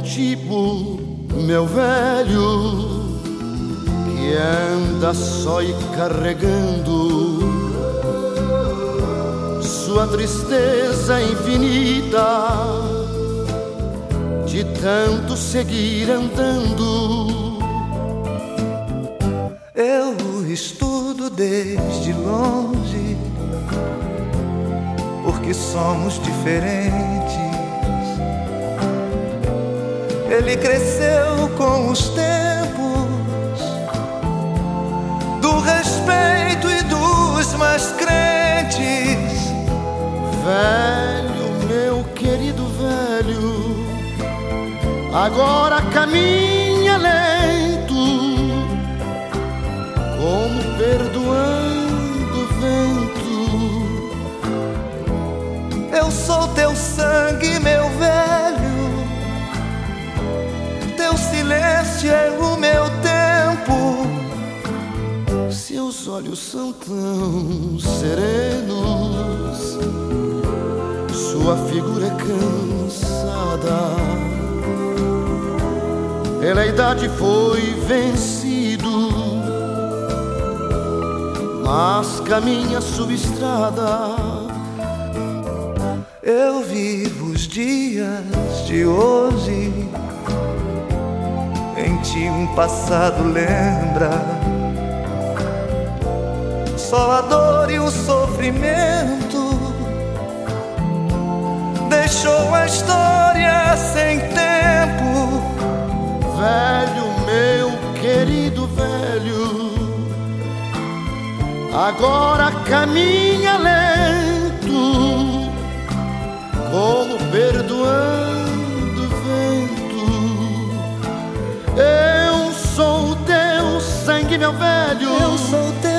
contigo, meu velho, que anda só e carregando sua tristeza infinita de tanto seguir andando. Eu estudo desde longe, porque somos diferentes. Ele cresceu com os tempos do respeito e dos mais crentes. Velho, meu querido velho, agora caminha lento, como perdoando o vento. Eu sou teu sangue, meu velho, teu silêncio é o meu tempo. Seus olhos são tão serenos, sua figura é cansada, pela idade foi vencido, mas caminha sua estrada. Eu vivo os dias de hoje, em ti um passado lembra, só a dor e o sofrimento deixou a história sem tempo. Velho, meu querido velho, agora caminha lento, como perdoando o vento. Eu sou teu sangue, meu velho, Eu sou teu